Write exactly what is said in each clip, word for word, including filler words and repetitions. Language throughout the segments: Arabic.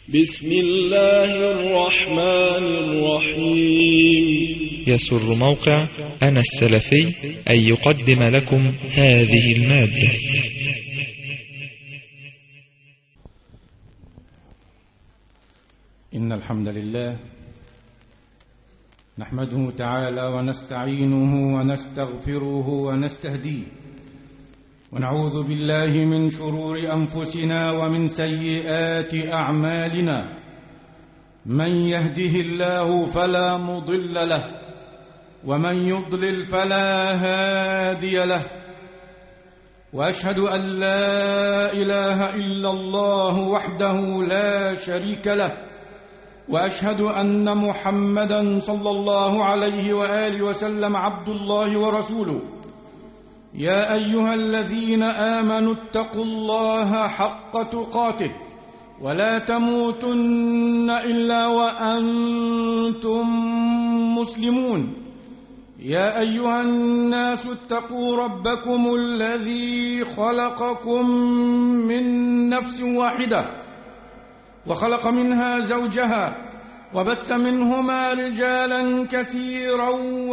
بسم الله الرحمن الرحيم. يسر موقع أنا السلفي أن يقدم لكم هذه المادة. إن الحمد لله نحمده تعالى ونستعينه ونستغفره ونستهديه، ونعوذ بالله من شرور أنفسنا ومن سيئات أعمالنا. من يهده الله فلا مضل له، ومن يضلل فلا هادي له، وأشهد أن لا إله إلا الله وحده لا شريك له، وأشهد أن محمدًا صلى الله عليه وآله وسلم عبد الله ورسوله. يا أيها الذين آمنوا اتقوا الله حق تقاته ولا تموتن إلا وأنتم مسلمون. يا أيها الناس اتقوا ربكم الذي خلقكم من نفس واحدة، وخلق منها زوجها، وبث منهما رجالا كثيرا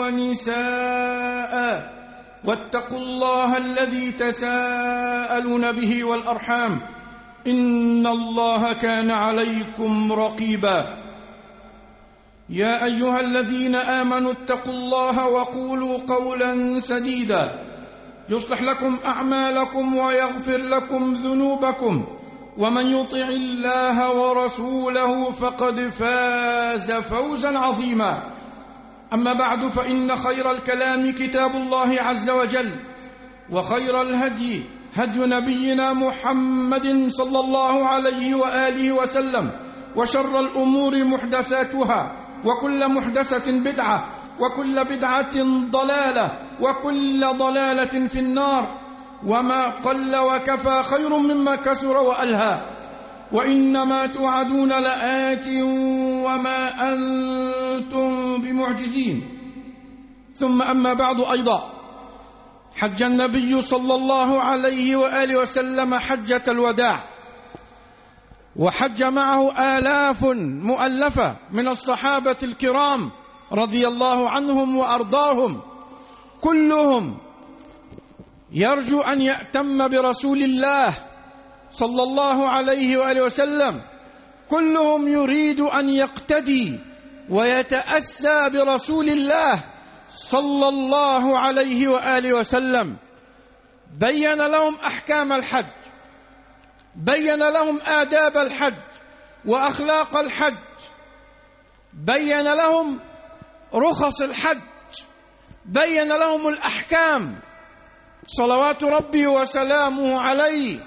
ونساء. واتقوا الله الذي تساءلون به والأرحام، إن الله كان عليكم رقيبا. يا أيها الذين آمنوا اتقوا الله وقولوا قولا سديدا يصلح لكم أعمالكم ويغفر لكم ذنوبكم، ومن يطع الله ورسوله فقد فاز فوزا عظيما. أما بعد، فإن خير الكلام كتاب الله عز وجل، وخير الهدي هدي نبينا محمد صلى الله عليه وآله وسلم، وشر الأمور محدثاتها، وكل محدثة بدعة، وكل بدعة ضلالة، وكل ضلالة في النار. وما قل وكفى خير مما كثر وألهى، وإنما توعدون لآت وما أنتم بمعجزين. ثم أما بعد، أيضا حج النبي صلى الله عليه وآله وسلم حجة الوداع، وحج معه آلاف مؤلفة من الصحابة الكرام رضي الله عنهم وأرضاهم، كلهم يرجو أن يأتم برسول الله صلى الله عليه وآله وسلم، كلهم يريد أن يقتدي ويتأسى برسول الله صلى الله عليه وآله وسلم. بين لهم أحكام الحج، بين لهم آداب الحج وأخلاق الحج، بين لهم رخص الحج، بين لهم الأحكام صلوات ربي وسلامه عليه،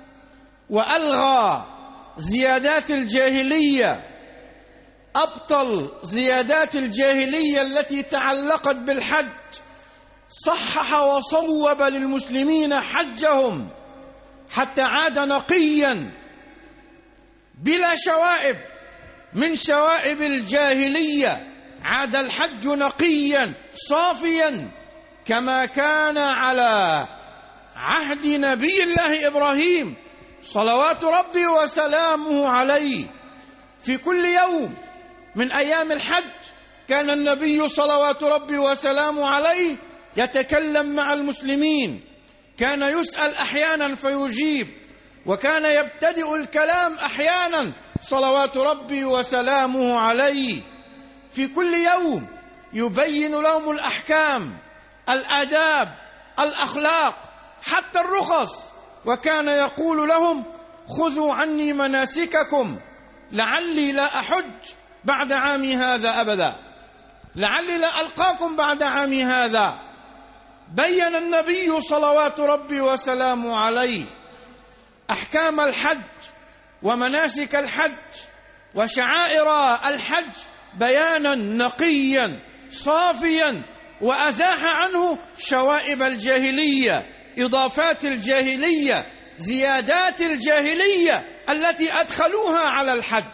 وألغى زيادات الجاهلية، أبطل زيادات الجاهلية التي تعلقت بالحج. صحح وصوب للمسلمين حجهم حتى عاد نقيا بلا شوائب من شوائب الجاهلية. عاد الحج نقيا صافيا كما كان على عهد نبي الله إبراهيم صلوات ربي وسلامه عليه. في كل يوم من أيام الحج كان النبي صلوات ربي وسلامه عليه يتكلم مع المسلمين، كان يسأل أحيانا فيجيب، وكان يبتدئ الكلام أحيانا صلوات ربي وسلامه عليه. في كل يوم يبين لهم الأحكام، الآداب، الأخلاق، حتى الرخص. وكان يقول لهم: خذوا عني مناسككم لعلي لا أحج بعد عامي هذا أبدا، لعلي لا ألقاكم بعد عامي هذا. بين النبي صلوات ربي وسلامه عليه أحكام الحج ومناسك الحج وشعائر الحج بيانا نقيا صافيا، وأزاح عنه شوائب الجاهلية، إضافات الجاهلية، زيادات الجاهلية التي أدخلوها على الحج.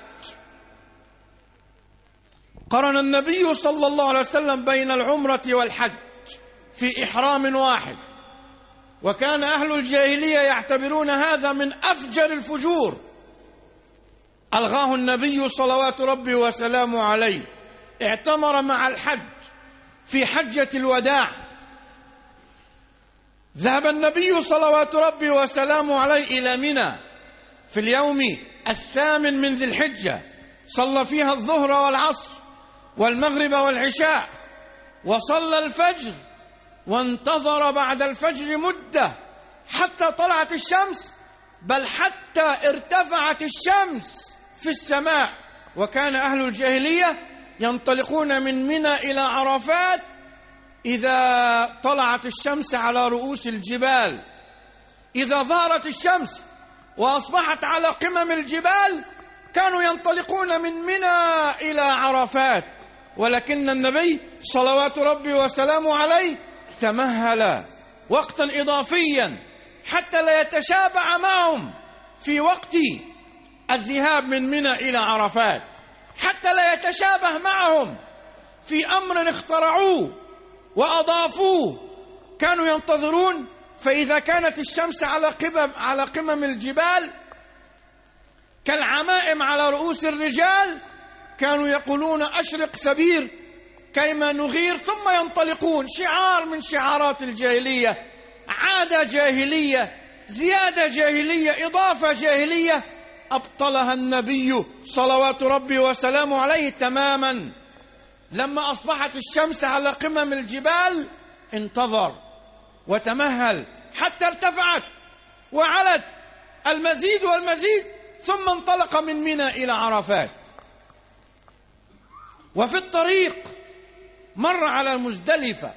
قرن النبي صلى الله عليه وسلم بين العمرة والحج في إحرام واحد، وكان أهل الجاهلية يعتبرون هذا من أفجر الفجور، ألغاه النبي صلوات ربي وسلامه عليه، اعتمر مع الحج في حجة الوداع. ذهب النبي صلوات ربي وسلامه عليه إلى منى في اليوم الثامن من ذي الحجة، صلى فيها الظهر والعصر والمغرب والعشاء، وصلى الفجر، وانتظر بعد الفجر مدة حتى طلعت الشمس، بل حتى ارتفعت الشمس في السماء. وكان أهل الجاهلية ينطلقون من منى إلى عرفات إذا طلعت الشمس على رؤوس الجبال. إذا ظهرت الشمس وأصبحت على قمم الجبال كانوا ينطلقون من منى إلى عرفات، ولكن النبي صلوات ربي وسلامه عليه تمهل وقتا إضافيا حتى لا يتشابه معهم في وقت الذهاب من منى إلى عرفات، حتى لا يتشابه معهم في أمر اخترعوه وأضافوه. كانوا ينتظرون، فإذا كانت الشمس على قمم على قمم الجبال كالعمائم على رؤوس الرجال كانوا يقولون أشرق سبير كيما نغير، ثم ينطلقون. شعار من شعارات الجاهلية، عادة جاهلية، زيادة جاهلية، إضافة جاهلية أبطلها النبي صلوات ربي وسلامه عليه تماما. لما أصبحت الشمس على قمم الجبال انتظر وتمهل حتى ارتفعت وعلت المزيد والمزيد، ثم انطلق من منى إلى عرفات. وفي الطريق مر على المزدلفة،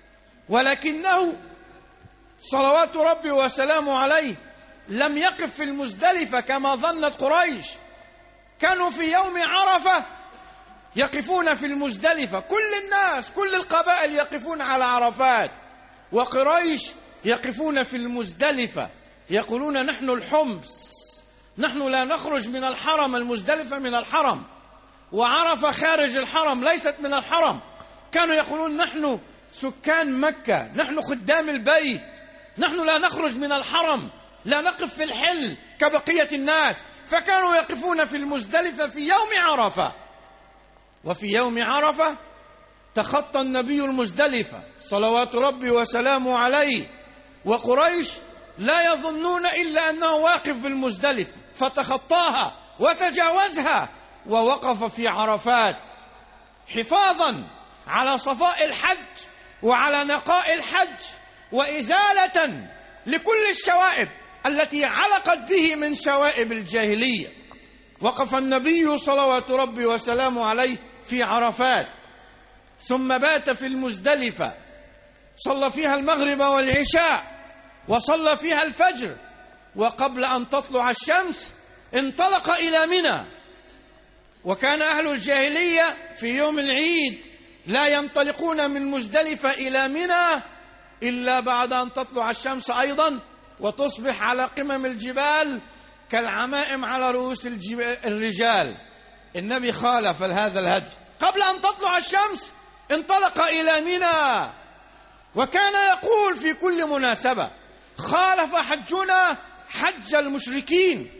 ولكنه صلوات ربي وسلامه عليه لم يقف في المزدلفة كما ظنت قريش. كانوا في يوم عرفة يقفون في المزدلفة، كل الناس كل القبائل يقفون على عرفات، وقريش يقفون في المزدلفة يقولون نحن الحمص، نحن لا نخرج من الحرم. المزدلفة من الحرم، وعرفة خارج الحرم ليست من الحرم. كانوا يقولون نحن سكان مكة، نحن خدام البيت، نحن لا نخرج من الحرم، لا نقف في الحل كبقية الناس. فكانوا يقفون في المزدلفة في يوم عرفة. وفي يوم عرفة تخطى النبي المزدلفة صلوات ربي وسلامه عليه، وقريش لا يظنون إلا أنه واقف في المزدلفة، فتخطاها وتجاوزها ووقف في عرفات حفاظا على صفاء الحج وعلى نقاء الحج، وإزالة لكل الشوائب التي علقت به من شوائب الجاهلية. وقف النبي صلوات ربي وسلامه عليه في عرفات، ثم بات في المزدلفة، صلى فيها المغرب والعشاء، وصلى فيها الفجر، وقبل أن تطلع الشمس انطلق إلى منى. وكان أهل الجاهلية في يوم العيد لا ينطلقون من مزدلفة إلى منى إلا بعد أن تطلع الشمس أيضا وتصبح على قمم الجبال كالعمائم على رؤوس الرجال. النبي خالف هذا الهدي، قبل أن تطلع الشمس انطلق إلى منى، وكان يقول في كل مناسبة خالف حجنا حج المشركين،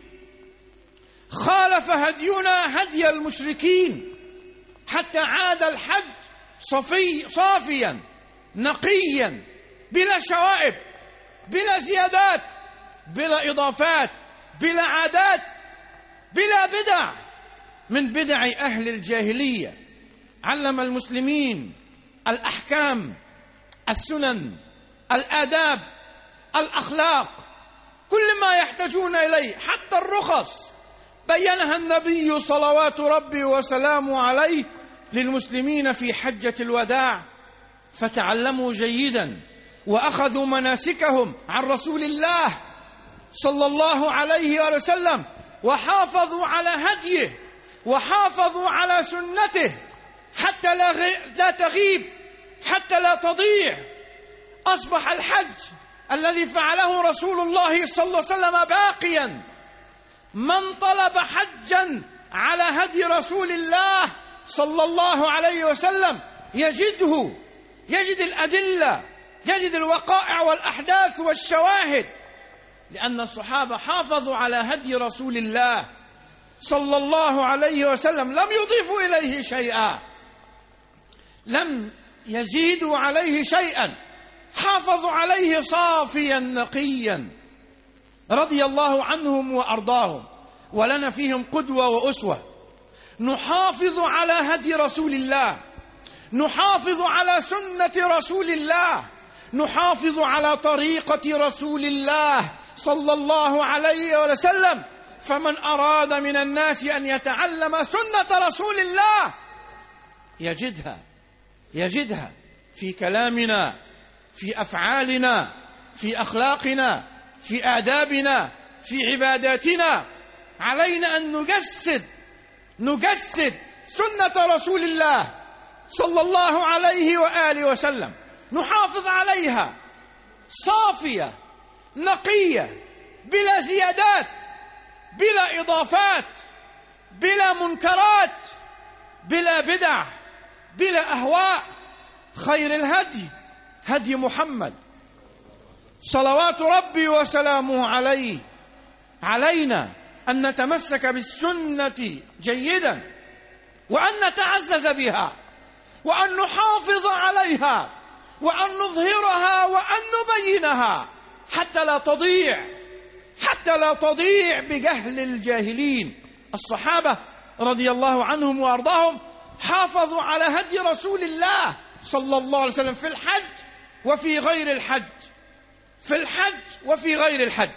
خالف هدينا هدي المشركين، حتى عاد الحج صفي صافيا نقيا بلا شوائب، بلا زيادات، بلا إضافات، بلا عادات، بلا بدع من بدع أهل الجاهلية. علم المسلمين الأحكام، السنن، الآداب، الأخلاق، كل ما يحتاجون إليه، حتى الرخص بينها النبي صلوات ربي وسلامه عليه للمسلمين في حجة الوداع. فتعلموا جيدا وأخذوا مناسكهم عن رسول الله صلى الله عليه وسلم، وحافظوا على هديه وحافظوا على سنته حتى لا, لا تغيب، حتى لا تضيع. أصبح الحج الذي فعله رسول الله صلى الله عليه وسلم باقيا. من طلب حجا على هدي رسول الله صلى الله عليه وسلم يجده، يجد الأدلة، يجد الوقائع والأحداث والشواهد، لأن الصحابة حافظوا على هدي رسول الله صلى الله عليه وسلم لم يضيفوا إليه شيئا، لم يزيدوا عليه شيئا، حافظوا عليه صافيا نقيا رضي الله عنهم وأرضاهم، ولنا فيهم قدوة وأسوة. نحافظ على هدي رسول الله، نحافظ على سنة رسول الله، نحافظ على طريقة رسول الله صلى الله عليه وسلم. فمن أراد من الناس أن يتعلم سنة رسول الله يجدها يجدها في كلامنا، في أفعالنا، في أخلاقنا، في آدابنا، في عباداتنا. علينا أن نجسد نجسد سنة رسول الله صلى الله عليه وآله وسلم، نحافظ عليها صافية نقية، بلا زيادات، بلا إضافات، بلا منكرات، بلا بدع، بلا أهواء. خير الهدي هدي محمد صلوات ربي وسلامه عليه. علينا أن نتمسك بالسنة جيدا، وأن نتعزز بها، وأن نحافظ عليها، وأن نظهرها، وأن نبينها حتى لا تضيع حتى لا تضيع بجهل الجاهلين. الصحابة رضي الله عنهم وأرضاهم حافظوا على هدي رسول الله صلى الله عليه وسلم في الحج وفي غير الحج، في الحج وفي غير الحج.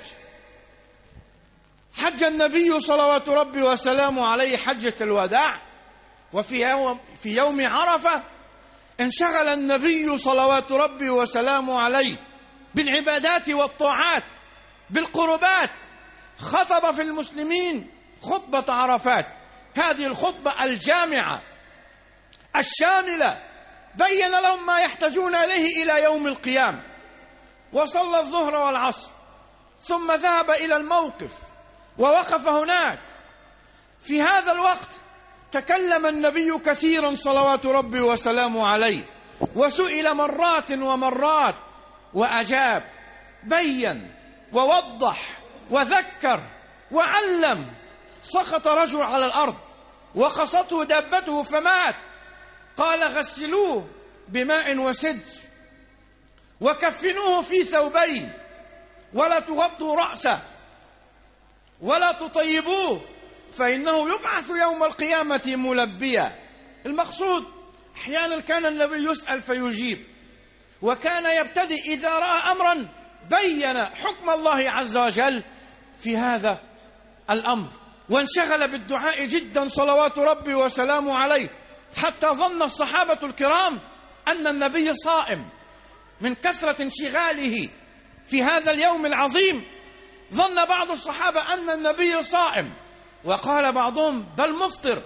حج النبي صلوات ربي وسلامه عليه حجة الوداع، وفي يوم, في يوم عرفة انشغل النبي صلوات ربي وسلامه عليه بالعبادات والطاعات، بالقربات. خطب في المسلمين خطبة عرفات، هذه الخطبة الجامعة الشاملة، بين لهم ما يحتاجون إليه إلى يوم القيامة. وصلى الظهر والعصر، ثم ذهب إلى الموقف ووقف هناك. في هذا الوقت تكلم النبي كثيرا صلوات ربي وسلامه عليه، وسئل مرات ومرات وأجاب، بين ووضح وذكر وعلم. سقط رجل على الأرض وقصته دابته فمات، قال غسلوه بماء وسدر وكفنوه في ثوبين، ولا تغطوا رأسه ولا تطيبوه، فإنه يبعث يوم القيامة ملبيا. المقصود أحيانا كان النبي يسأل فيجيب، وكان يبتدئ إذا رأى أمرا بين حكم الله عز وجل في هذا الأمر، وانشغل بالدعاء جدا صلوات ربي وسلامه عليه، حتى ظن الصحابة الكرام أن النبي صائم. من كثرة انشغاله في هذا اليوم العظيم ظن بعض الصحابة أن النبي صائم، وقال بعضهم بل مفطر.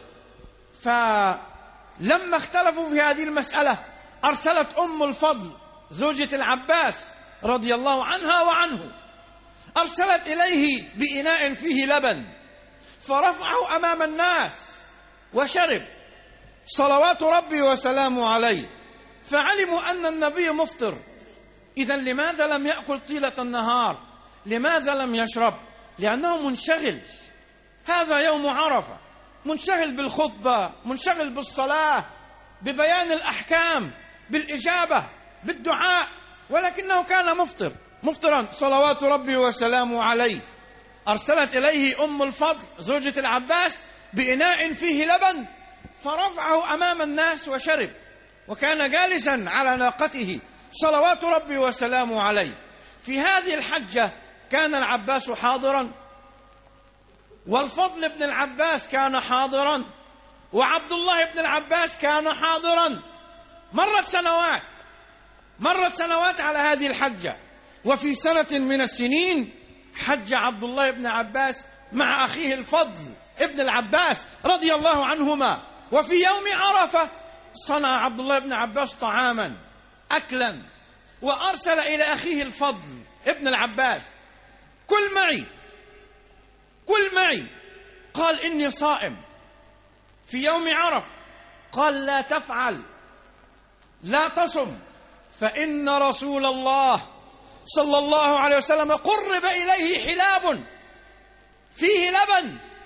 فلما اختلفوا في هذه المسألة أرسلت أم الفضل زوجة العباس رضي الله عنها وعنه، أرسلت إليه بإناء فيه لبن، فرفعه أمام الناس وشرب صلوات ربي وسلامه عليه. فعلموا أن النبي مفطر. إذن لماذا لم يأكل طيلة النهار؟ لماذا لم يشرب؟ لأنه منشغل. هذا يوم عرفة، منشغل بالخطبة، منشغل بالصلاة، ببيان الأحكام، بالإجابة، بالدعاء، ولكنه كان مفطر مفطرا صلوات ربي وسلامه عليه. أرسلت إليه أم الفضل زوجة العباس بإناء فيه لبن، فرفعه أمام الناس وشرب، وكان جالسا على ناقته صلوات ربي وسلامه عليه. في هذه الحجة كان العباس حاضرا، والفضل بن العباس كان حاضرا، وعبد الله بن العباس كان حاضرا. مرت سنوات مرت سنوات على هذه الحجة، وفي سنة من السنين حج عبد الله بن عباس مع أخيه الفضل ابن العباس رضي الله عنهما. وفي يوم عرفة صنع عبد الله بن عباس طعاما أكلا، وأرسل إلى أخيه الفضل ابن العباس كل معي كل معي قال إني صائم. في يوم عرفة قال لا تفعل، لا تصم، فإن رسول الله صلى الله عليه وسلم قرب إليه حلاب فيه لبن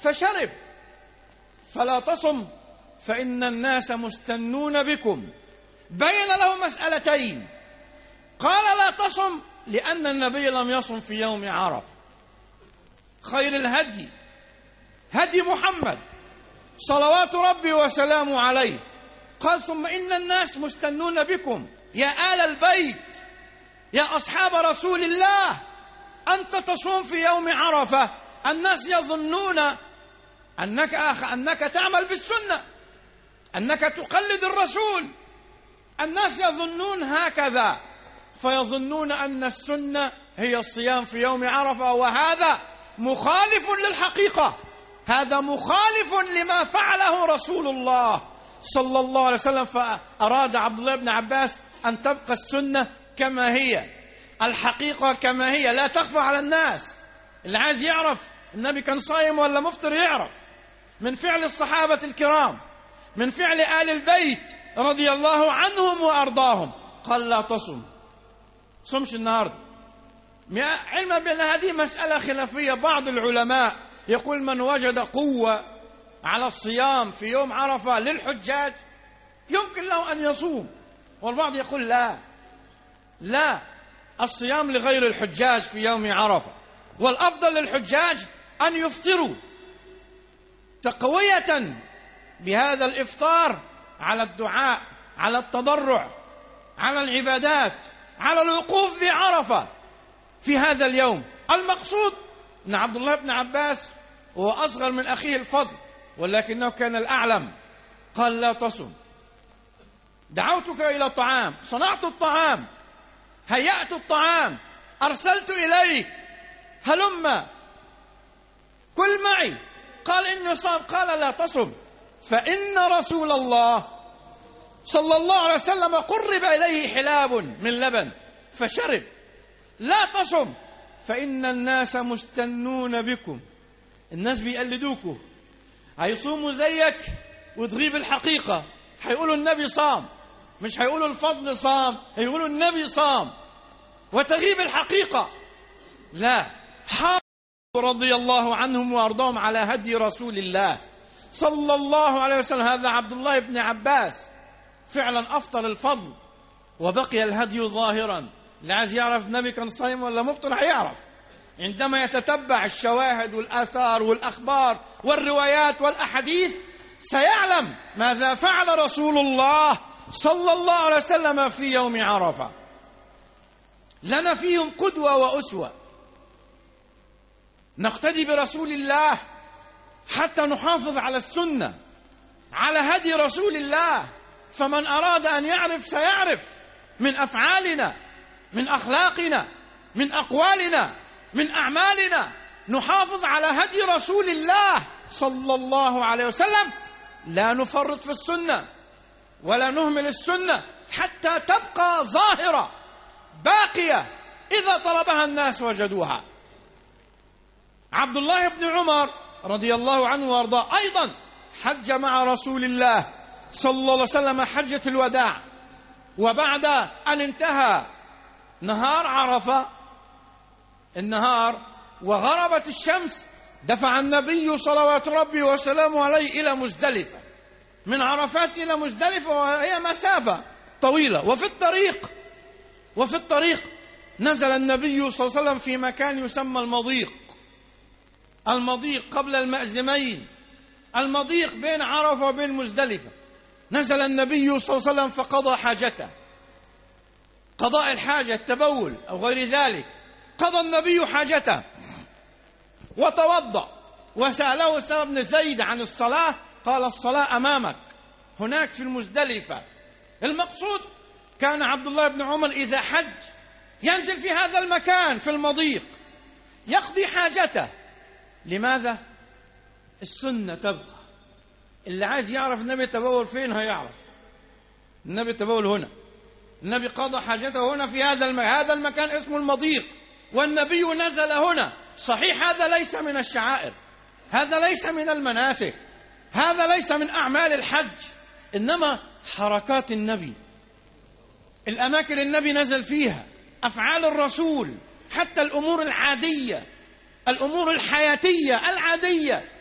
فشرب. فلا تصم فإن الناس مستنون بكم. بين له مسألتين. قال لا تصم لأن النبي لم يصم في يوم عرفة. خير الهدي هدي محمد صلوات ربي وسلامه عليه. قال ثم إن الناس مستنون بكم يا آل البيت يا أصحاب رسول الله، أنت تصوم في يوم عرفة، الناس يظنون أنك أخ أنك تعمل بالسنة، أنك تقلد الرسول. الناس يظنون هكذا، فيظنون أن السنة هي الصيام في يوم عرفة، وهذا مخالف للحقيقة، هذا مخالف لما فعله رسول الله صلى الله عليه وسلم. فأراد عبد الله بن عباس أن تبقى السنة كما هي، الحقيقة كما هي، لا تخفى على الناس. اللي عايز يعرف النبي كان صايم ولا مفطر يعرف من فعل الصحابة الكرام، من فعل آل البيت رضي الله عنهم وأرضاهم. قال لا تصم، صمش النهارده. علما بأن هذه مسألة خلافية. بعض العلماء يقول من وجد قوة على الصيام في يوم عرفة للحجاج يمكن له أن يصوم، والبعض يقول لا لا الصيام لغير الحجاج في يوم عرفة، والأفضل للحجاج أن يفطروا تقوية بهذا الإفطار على الدعاء، على التضرع، على العبادات، على الوقوف بعرفة في هذا اليوم. المقصود أن عبد الله بن عباس هو أصغر من أخيه الفضل، ولكنه كان الأعلم. قال لا تصم. دعوتك إلى الطعام، صنعت الطعام، هيأت الطعام، أرسلت إليك، هلم كل معي. قال إني صام. قال لا تصم فإن رسول الله صلى الله عليه وسلم قرب إليه حلاب من لبن فشرب. لا تصم فإن الناس مستنون بكم، الناس بيقلدوكوا، هيصوموا زيك وتغيب الحقيقة، هيقولوا النبي صام، مش هيقولوا الفضل صام، هيقولوا النبي صام، وتغيب الحقيقة. لا، حافظوا رضي الله عنهم وأرضاهم على هدي رسول الله صلى الله عليه وسلم. هذا عبد الله بن عباس فعلا أفطر الفضل وبقي الهدي ظاهرا. اللي عايز يعرف النبي كان صايم ولا مفطر هيعرف عندما يتتبع الشواهد والآثار والأخبار والروايات والأحاديث، سيعلم ماذا فعل رسول الله صلى الله عليه وسلم في يوم عرفة. لنا فيهم قدوة وأسوة، نقتدي برسول الله حتى نحافظ على السنة، على هدي رسول الله. فمن أراد أن يعرف سيعرف من أفعالنا، من أخلاقنا، من أقوالنا، من أعمالنا. نحافظ على هدي رسول الله صلى الله عليه وسلم، لا نفرط في السنة ولا نهمل السنة حتى تبقى ظاهرة باقية، إذا طلبها الناس وجدوها. عبد الله بن عمر رضي الله عنه وارضاه أيضا حج مع رسول الله صلى الله عليه وسلم حجة الوداع، وبعد أن انتهى نهار عرفة النهار وغربت الشمس، دفع النبي صلوات ربي وسلامه عليه إلى مزدلفة، من عرفات إلى مزدلفة، وهي مسافة طويلة. وفي الطريق وفي الطريق نزل النبي صلى الله عليه وسلم في مكان يسمى المضيق. المضيق قبل المأزمين، المضيق بين عرفة وبين مزدلفة. نزل النبي صلى الله عليه وسلم فقضى حاجته، قضاء الحاجة، التبول أو غير ذلك. قضى النبي حاجته وتوضأ، وسأله أسامة بن زيد عن الصلاة، قال الصلاة أمامك هناك في المزدلفة. المقصود كان عبد الله بن عمر إذا حج ينزل في هذا المكان في المضيق يقضي حاجته. لماذا؟ السنة تبقى. اللي عايز يعرف النبي تبول فين هيعرف. النبي تبول هنا، النبي قضى حاجته هنا في هذا المكان. هذا المكان اسمه المضيق، والنبي نزل هنا. صحيح هذا ليس من الشعائر، هذا ليس من المناسك، هذا ليس من أعمال الحج، إنما حركات النبي، الأماكن النبي نزل فيها، أفعال الرسول، حتى الأمور العادية، الأمور الحياتية العادية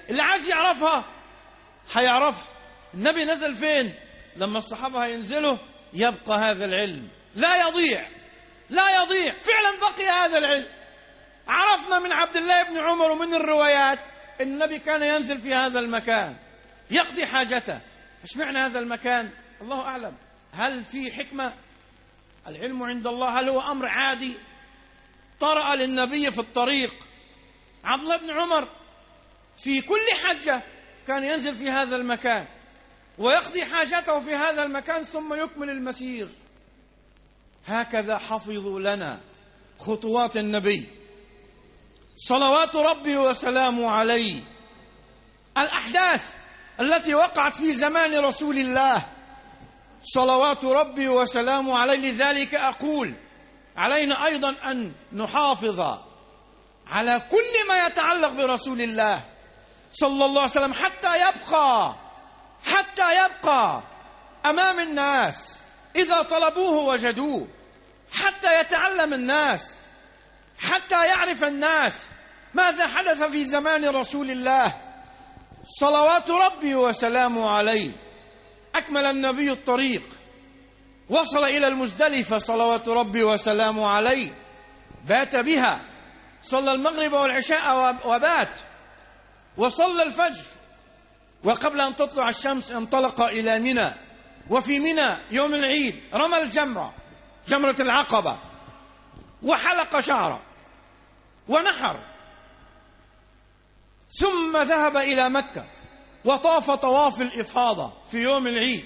اللي عايز يعرفها هيعرفها. النبي نزل فين؟ لما الصحابة هينزلوا يبقى هذا العلم لا يضيع، لا يضيع. فعلا بقي هذا العلم. عرفنا من عبد الله بن عمر ومن الروايات النبي كان ينزل في هذا المكان يقضي حاجته. ايش معنى هذا المكان؟ الله أعلم. هل في حكمة؟ العلم عند الله. هل هو أمر عادي طرأ للنبي في الطريق؟ عبد الله بن عمر في كل حجة كان ينزل في هذا المكان ويقضي حاجته في هذا المكان ثم يكمل المسير. هكذا حفظوا لنا خطوات النبي صلوات ربي وسلامه عليه. الأحداث التي وقعت في زمان رسول الله صلوات ربي وسلامه عليه. لذلك أقول علينا أيضا أن نحافظ على كل ما يتعلق برسول الله صلى الله عليه وسلم حتى يبقى حتى يبقى أمام الناس إذا طلبوه وجدوه، حتى يتعلم الناس، حتى يعرف الناس ماذا حدث في زمان رسول الله صلوات ربي وسلامه عليه. أكمل النبي الطريق، وصل إلى المزدلفة صلوات ربي وسلامه عليه، بات بها، صلى المغرب والعشاء وبات، وصلى الفجر، وقبل أن تطلع الشمس انطلق إلى منى، وفي منى يوم العيد رمى الجمرة، جمرة العقبة، وحلق شعره ونحر، ثم ذهب إلى مكة وطاف طواف الإفاضة في يوم العيد،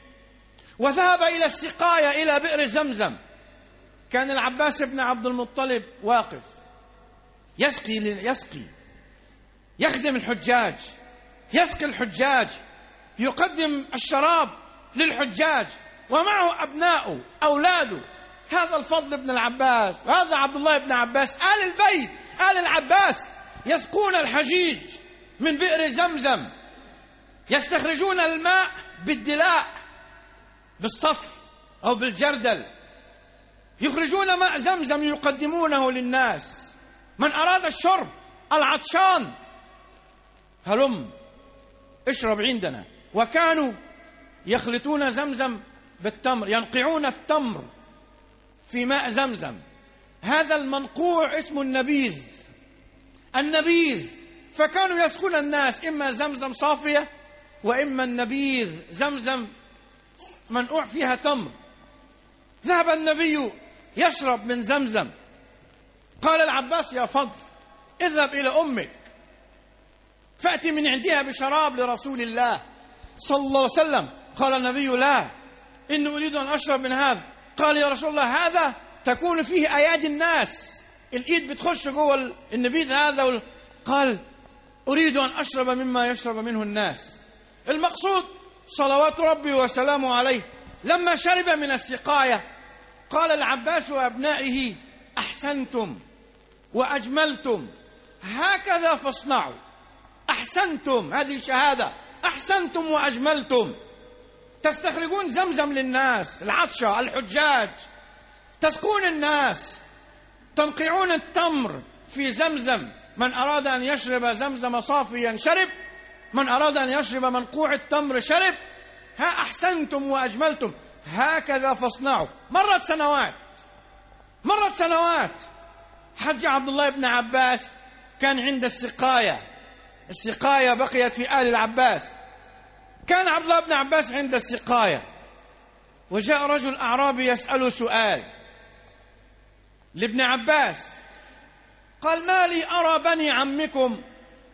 وذهب إلى السقاية إلى بئر زمزم. كان العباس بن عبد المطلب واقف يسقي يسقي يخدم الحجاج، يسقي الحجاج، يقدم الشراب للحجاج، ومعه أبناؤه أولاده. هذا الفضل بن العباس وهذا عبد الله بن عباس، آل البيت آل العباس، يسقون الحجيج من بئر زمزم، يستخرجون الماء بالدلاء، بالسطل أو بالجردل، يخرجون ماء زمزم يقدمونه للناس. من أراد الشرب، العطشان، هلم اشرب عندنا. وكانوا يخلطون زمزم بالتمر، ينقعون التمر في ماء زمزم. هذا المنقوع اسمه النبيذ، النبيذ. فكانوا يسقون الناس إما زمزم صافية وإما النبيذ، زمزم منقوع فيها تمر. ذهب النبي يشرب من زمزم. قال العباس: يا فضل، اذهب إلى أمك فأتي من عندها بشراب لرسول الله صلى الله عليه وسلم. قال النبي: لا، إني أريد أن أشرب من هذا. قال: يا رسول الله، هذا تكون فيه أيادي الناس، الإيد بتخش جوه النبيذ هذا وال... قال: أريد أن أشرب مما يشرب منه الناس. المقصود صلوات ربي وسلامه عليه لما شرب من السقاية قال العباس وأبنائه: أحسنتم وأجملتم، هكذا فاصنعوا. أحسنتم، هذه شهادة، أحسنتم وأجملتم. تستخرجون زمزم للناس، العطشة، الحجاج، تسقون الناس، تنقعون التمر في زمزم. من أراد أن يشرب زمزم صافيا شرب، من أراد أن يشرب منقوع التمر شرب. ها أحسنتم وأجملتم، هكذا فاصنعوا. مرت سنوات مرت سنوات حج عبد الله بن عباس كان عند السقاية، السقاية بقيت في آل العباس. كان عبد الله بن عباس عند السقاية، وجاء رجل أعرابي يسأله سؤال لابن عباس. قال: ما لي أرى بني عمكم،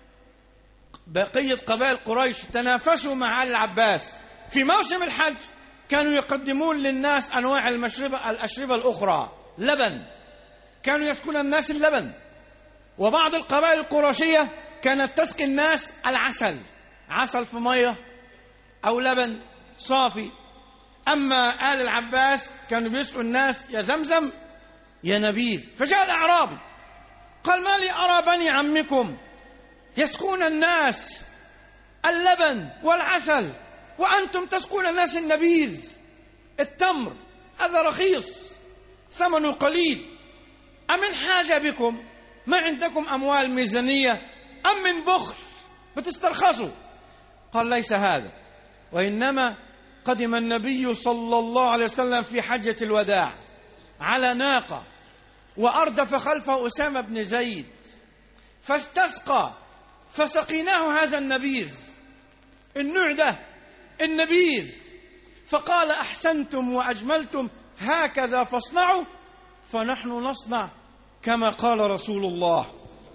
بقية قبائل قريش، تنافسوا مع آل العباس في موسم الحج. كانوا يقدمون للناس أنواع المشربة الأشربة الأخرى، لبن، كانوا يسقون الناس اللبن. وبعض القبائل القرشية كانت تسقي الناس العسل، عسل في مية أو لبن صافي. أما آل العباس كانوا بيسقوا الناس يا زمزم يا نبيذ. فجاء الأعرابي قال: ما لي أرى بني عمكم يسقون الناس اللبن والعسل وأنتم تسقون الناس النبيذ، التمر، هذا رخيص ثمنه قليل. أمن حاجة بكم؟ ما عندكم أموال ميزانية؟ أم من بخل بتسترخصوا. قال ليس هذا، وإنما قدم النبي صلى الله عليه وسلم في حجة الوداع على ناقة، وأردف خلفه أسامة بن زيد، فاستسقى فسقيناه هذا النبيذ، النوع ده النبيذ، فقال أحسنتم وأجملتم، هكذا فاصنعوا، فنحن نصنع كما قال رسول الله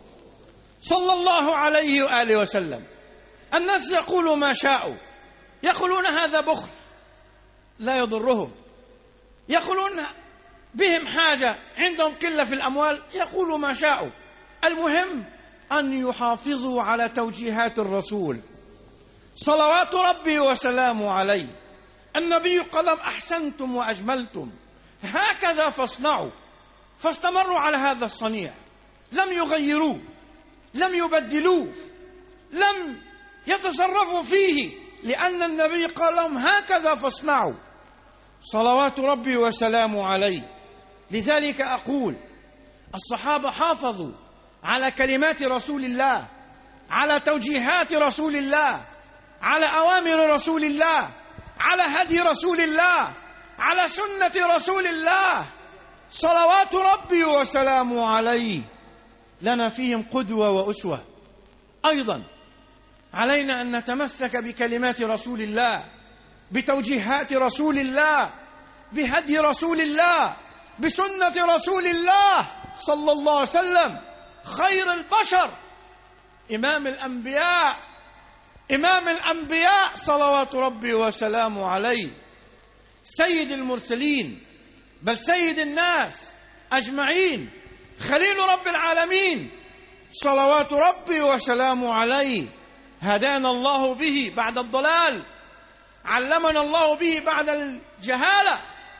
صلى الله عليه وآله وسلم. الناس يقولوا ما شاءوا، يقولون هذا بخل لا يضرهم، يقولون بهم حاجة، عندهم قلة في الأموال، يقولوا ما شاءوا. المهم أن يحافظوا على توجيهات الرسول صلوات ربي وسلامه عليه. النبي قال أحسنتم وأجملتم، هكذا فاصنعوا، فاستمروا على هذا الصنيع، لم يغيروه، لم يبدلوه، لم يتصرفوا فيه، لأن النبي قال لهم هكذا فاصنعوا صلوات ربي وسلامه عليه. لذلك أقول الصحابة حافظوا على كلمات رسول الله، على توجيهات رسول الله، على أوامر رسول الله، على هدي رسول الله، على سنة رسول الله صلوات ربي وسلامه عليه. لنا فيهم قدوة وأسوة. أيضا علينا أن نتمسك بكلمات رسول الله، بتوجيهات رسول الله، بهدي رسول الله، بسنة رسول الله صلى الله عليه وسلم، خير البشر، إمام الأنبياء، إمام الأنبياء صلوات ربي وسلامه عليه، سيد المرسلين، بل سيد الناس أجمعين، خليل رب العالمين صلوات ربي وسلامه عليه. هدانا الله به بعد الضلال، علمنا الله به بعد الجهالة،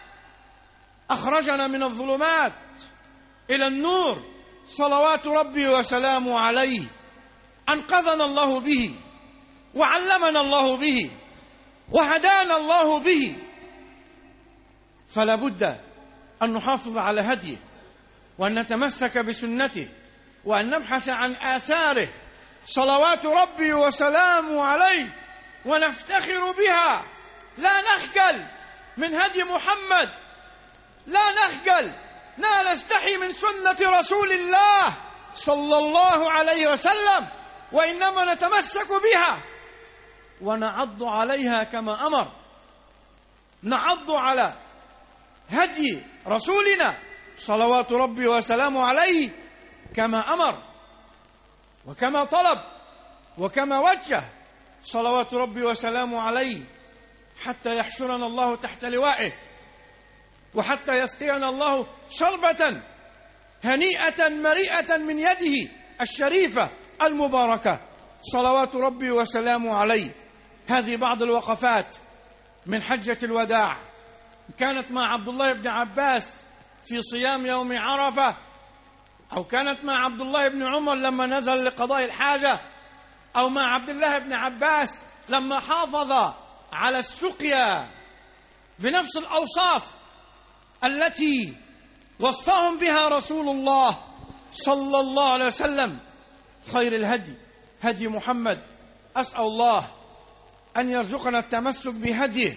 أخرجنا من الظلمات إلى النور صلوات ربي وسلامه عليه. أنقذنا الله به، وعلمنا الله به، وهدانا الله به، فلا بد أن نحافظ على هديه، وأن نتمسك بسنته، وأن نبحث عن آثاره صلوات ربي وسلامه عليه، ونفتخر بها، لا نخجل من هدي محمد، لا نخجل، لا نستحي من سنة رسول الله صلى الله عليه وسلم، وإنما نتمسك بها ونعض عليها كما أمر، نعض على هدي رسولنا صلوات ربي وسلامه عليه كما أمر، وكما طلب، وكما وجه صلوات ربي وسلامه عليه، حتى يحشرنا الله تحت لوائه، وحتى يسقينا الله شربة هنيئة مريئة من يده الشريفة المباركة صلوات ربي وسلامه عليه. هذه بعض الوقفات من حجة الوداع، كانت مع عبد الله بن عباس في صيام يوم عرفة، أو كانت مع عبد الله بن عمر لما نزل لقضاء الحاجة، أو مع عبد الله بن عباس لما حافظ على السقيا بنفس الأوصاف التي وصاهم بها رسول الله صلى الله عليه وسلم. خير الهدي هدي محمد، أسأل الله أن يرزقنا التمسك بهديه،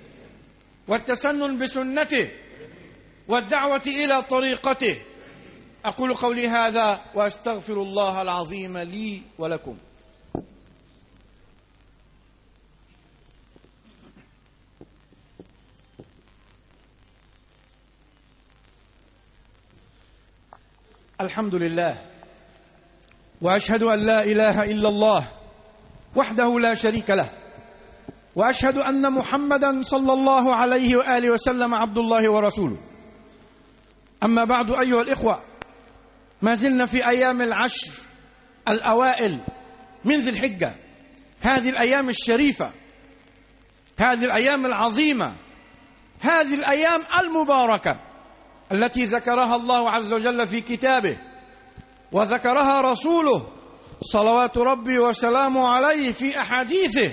والتسنن بسنته، والدعوة إلى طريقته. أقول قولي هذا وأستغفر الله العظيم لي ولكم. الحمد لله، وأشهد أن لا إله إلا الله وحده لا شريك له، وأشهد أن محمدا صلى الله عليه وآله وسلم عبد الله ورسوله. أما بعد أيها الإخوة، ما زلنا في أيام العشر الأوائل من ذي الحجة، هذه الأيام الشريفة، هذه الأيام العظيمة، هذه الأيام المباركة التي ذكرها الله عز وجل في كتابه، وذكرها رسوله صلوات ربي وسلامه عليه في أحاديثه.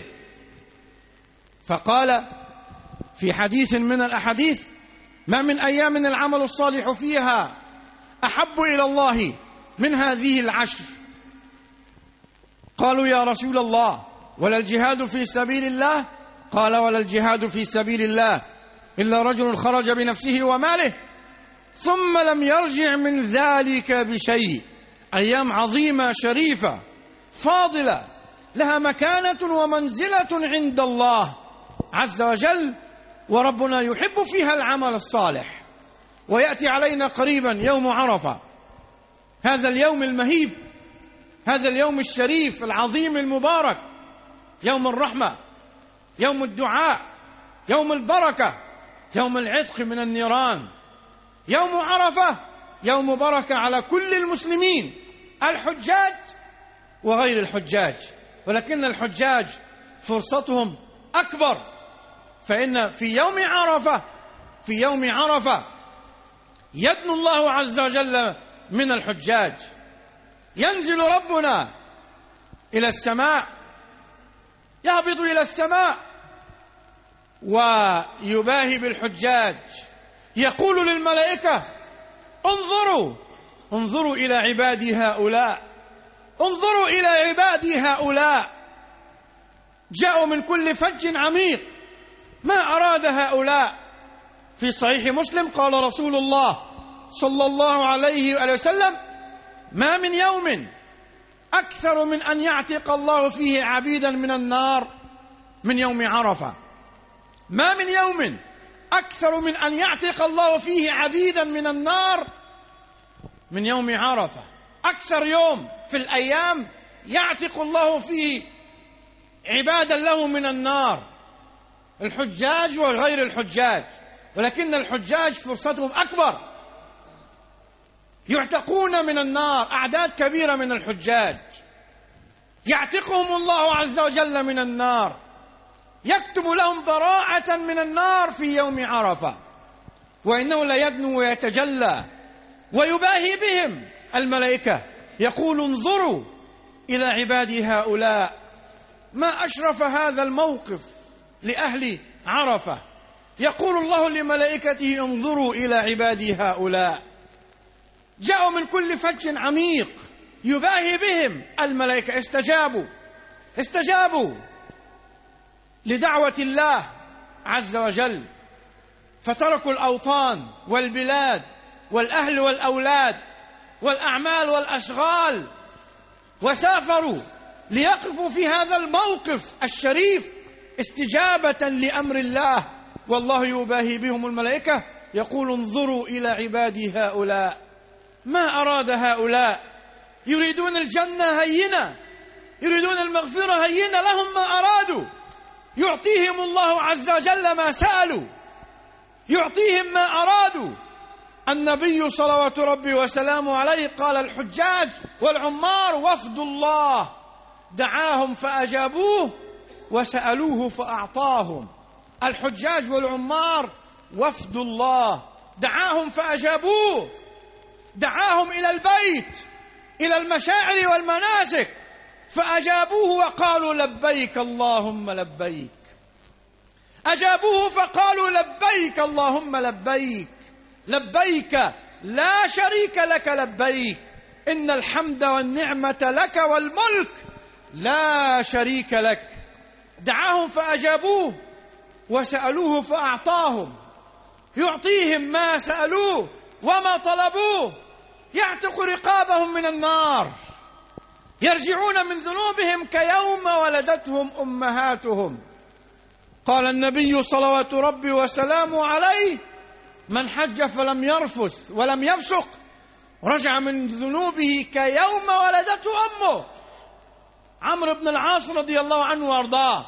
فقال في حديث من الأحاديث: ما من أيام العمل الصالح فيها أحب إلى الله من هذه العشر. قالوا يا رسول الله ولا الجهاد في سبيل الله؟ قال ولا الجهاد في سبيل الله إلا رجل خرج بنفسه وماله ثم لم يرجع من ذلك بشيء. أيام عظيمة شريفة فاضلة لها مكانة ومنزلة عند الله عز وجل، وربنا يحب فيها العمل الصالح. ويأتي علينا قريبا يوم عرفة، هذا اليوم المهيب، هذا اليوم الشريف العظيم المبارك، يوم الرحمة، يوم الدعاء، يوم البركة، يوم العتق من النيران. يوم عرفة يوم بركة على كل المسلمين، الحجاج وغير الحجاج، ولكن الحجاج فرصتهم أكبر، فإن في يوم عرفة في يوم عرفة يدنو الله عز وجل من الحجاج. ينزل ربنا إلى السماء، يهبط إلى السماء ويباهي بالحجاج، يقول للملائكة انظروا انظروا إلى عبادي هؤلاء، انظروا إلى عبادي هؤلاء، جاءوا من كل فج عميق، ما أراد هؤلاء؟ في صحيح مسلم قال رسول الله صلى الله عليه وسلم ما من يوم أكثر من أن يعتق الله فيه عبيدا من النار من يوم عرفة. ما من يوم أكثر من أن يعتق الله فيه عبيدا من النار من يوم عرفة. أكثر يوم في الأيام يعتق الله فيه عبادا له من النار، الحجاج وغير الحجاج، ولكن الحجاج فرصتهم أكبر، يعتقون من النار، أعداد كبيرة من الحجاج يعتقهم الله عز وجل من النار، يكتب لهم براءة من النار في يوم عرفة. وإنه ليدنو ويتجلى ويباهي بهم الملائكة، يقول انظروا إلى عبادي هؤلاء. ما أشرف هذا الموقف لأهل عرفة. يقول الله لملائكته انظروا إلى عبادي هؤلاء، جاءوا من كل فج عميق، يباهي بهم الملائكة. استجابوا استجابوا لدعوة الله عز وجل، فتركوا الأوطان والبلاد والأهل والأولاد والأعمال والأشغال وسافروا ليقفوا في هذا الموقف الشريف استجابة لأمر الله. والله يباهي بهم الملائكة، يقول انظروا إلى عبادي هؤلاء. ما أراد هؤلاء؟ يريدون الجنة هينة، يريدون المغفرة هينة، لهم ما أرادوا، يعطيهم الله عز وجل ما سألوا، يعطيهم ما أرادوا. النبي صلوات ربي وسلامه عليه قال الحجاج والعمار وفد الله، دعاهم فأجابوه وسألوه فأعطاهم. الحجاج والعمار وفد الله، دعاهم فأجابوه، دعاهم إلى البيت، إلى المشاعر والمناسك، فأجابوه وقالوا لبيك اللهم لبيك. أجابوه فقالوا لبيك اللهم لبيك، لبيك لا شريك لك لبيك، إن الحمد والنعمة لك والملك لا شريك لك. دعاهم فأجابوه وسألوه فأعطاهم، يعطيهم ما سألوه وما طلبوه، يعتق رقابهم من النار، يرجعون من ذنوبهم كيوم ولدتهم أمهاتهم. قال النبي صلوات ربي وسلامه عليه من حج فلم يرفث ولم يفسق رجع من ذنوبه كيوم ولدته أمه. عمرو بن العاص رضي الله عنه وارضاه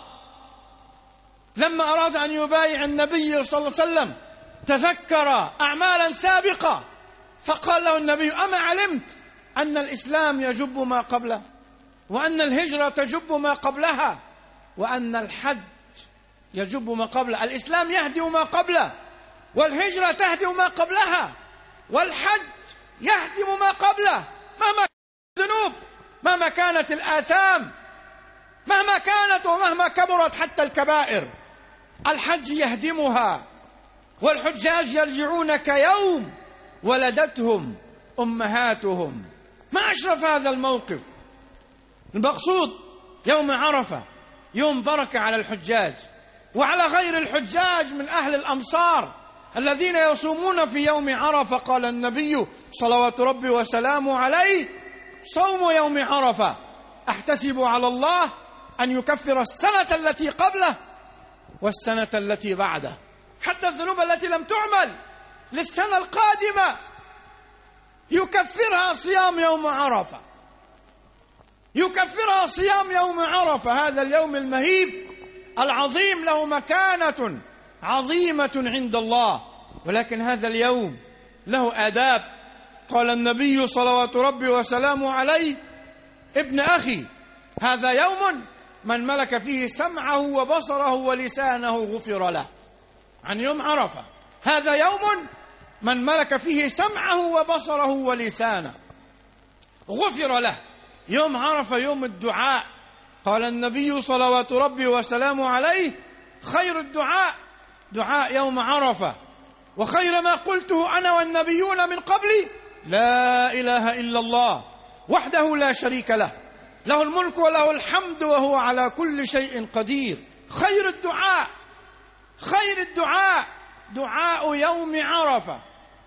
لما أراد أن يبايع النبي صلى الله عليه وسلم تذكر أعمالا سابقة، فقال له النبي أما علمت أن الإسلام يجب ما قبله، وأن الهجرة تجب ما قبلها، وأن الحج يجب ما قبله. الإسلام يهدم ما قبله، والهجرة تهدم ما قبلها، والحج يهدم ما قبله. مهما كانت الذنوب، مهما كانت الآثام، مهما كانت ومهما كبرت حتى الكبائر، الحج يهدمها، والحجاج يرجعون كيوم ولدتهم أمهاتهم. ما أشرف هذا الموقف. المقصود يوم عرفة يوم بركة على الحجاج وعلى غير الحجاج من أهل الأمصار الذين يصومون في يوم عرفة. قال النبي صلوات ربي وسلامه عليه: صوم يوم عرفة أحتسب على الله أن يكفر السنة التي قبله والسنة التي بعده، حتى الذنوب التي لم تعمل للسنة القادمة يكفرها صيام يوم عرفة، يكفرها صيام يوم عرفة، هذا اليوم المهيب العظيم له مكانة عظيمة عند الله. ولكن هذا اليوم له آداب. قال النبي صلوات ربي وسلامه عليه: ابن أخي، هذا يوم من ملك فيه سمعه وبصره ولسانه غفر له. عن يوم عرفة، هذا يوم من ملك فيه سمعه وبصره ولسانه غفر له. يوم عرفة يوم الدعاء. قال النبي صلوات ربي وسلامه عليه: خير الدعاء دعاء يوم عرفة، وخير ما قلته أنا والنبيون من قبلي لا إله إلا الله وحده لا شريك له، له الملك وله الحمد وهو على كل شيء قدير. خير الدعاء خير الدعاء دعاء يوم عرفة.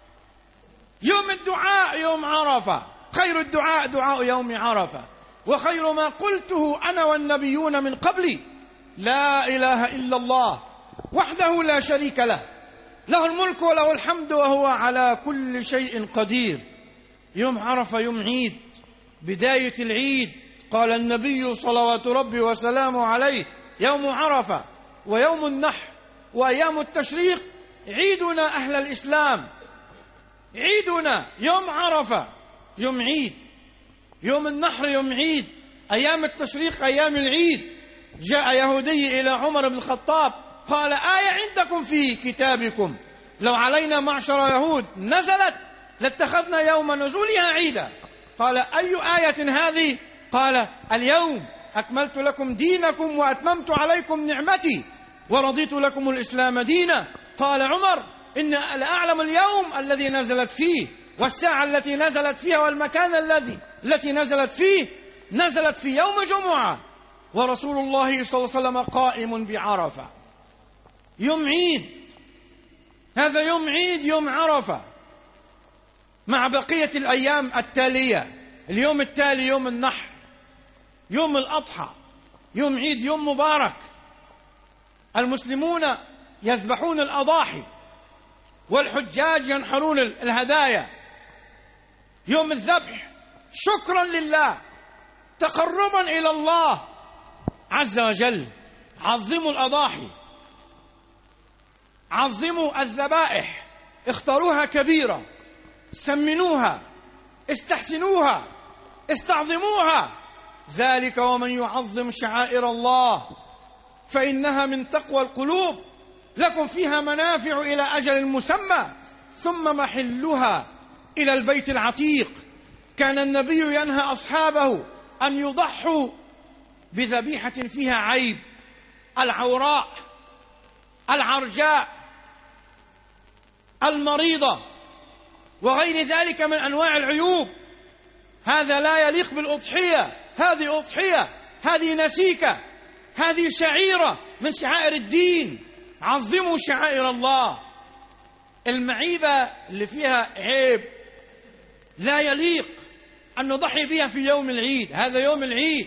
يوم الدعاء يوم عرفة، خير الدعاء دعاء يوم عرفة، وخير ما قلته أنا والنبيون من قبلي لا إله إلا الله وحده لا شريك له، له الملك وله الحمد وهو على كل شيء قدير. يوم عرفة يوم عيد، بداية العيد. قال النبي صلوات ربي وسلامه عليه: يوم عرفة ويوم النحر وأيام التشريق عيدنا أهل الإسلام، عيدنا. يوم عرفة يوم عيد، يوم النحر يوم عيد، أيام التشريق أيام العيد. جاء يهودي إلى عمر بن الخطاب قال: آية عندكم في كتابكم لو علينا معشر يهود نزلت لاتخذنا يوم نزولها عيدا. قال: أي آية هذه؟ قال: اليوم أكملت لكم دينكم وأتممت عليكم نعمتي ورضيت لكم الإسلام دينا. قال عمر: إن لأعلم اليوم الذي نزلت فيه والساعة التي نزلت فيها والمكان الذي التي نزلت فيه. نزلت في يوم جمعة ورسول الله صلى الله عليه وسلم قائم بعرفة. يوم عيد، هذا يوم عيد يوم عرفة مع بقية الأيام التالية. اليوم التالي يوم النحر، يوم الأضحى، يوم عيد، يوم مبارك. المسلمون يذبحون الأضاحي والحجاج ينحرون الهدايا. يوم الذبح شكرا لله، تقربا إلى الله عز وجل. عظموا الأضاحي، عظموا الذبائح، اختاروها كبيرة، سمنوها، استحسنوها، استعظموها. ذلك ومن يعظم شعائر الله فإنها من تقوى القلوب، لكم فيها منافع إلى أجل مسمى ثم محلها إلى البيت العتيق. كان النبي ينهى أصحابه أن يضحوا بذبيحة فيها عيب، العوراء، العرجاء، المريضة، وغير ذلك من أنواع العيوب. هذا لا يليق بالأضحية. هذه أضحية، هذه نسيكة، هذه شعيرة من شعائر الدين. عظموا شعائر الله. المعيبة اللي فيها عيب لا يليق أن نضحي بها في يوم العيد. هذا يوم العيد.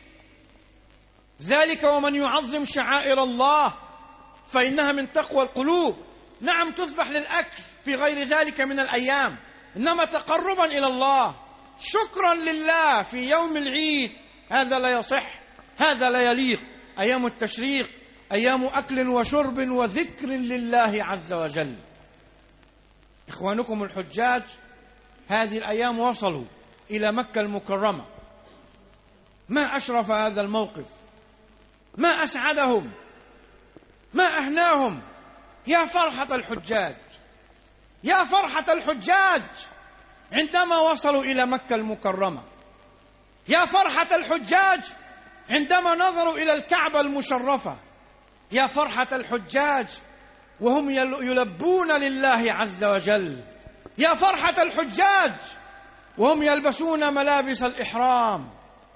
ذلك ومن يعظم شعائر الله فإنها من تقوى القلوب. نعم تذبح للأكل في غير ذلك من الأيام، إنما تقربا إلى الله، شكرا لله في يوم العيد. هذا لا يصح، هذا لا يليق. أيام التشريق أيام أكل وشرب وذكر لله عز وجل. إخوانكم الحجاج هذه الأيام وصلوا إلى مكة المكرمة. ما أشرف هذا الموقف، ما أسعدهم، ما أهناهم. يا فرحة الحجاج، يا فرحة الحجاج عندما وصلوا إلى مكة المكرمة. يا فرحة الحجاج عندما نظروا إلى الكعبة المشرفة. يا فرحة الحجاج وهم يلبون لله عز وجل. يا فرحة الحجاج وهم يلبسون ملابس الإحرام.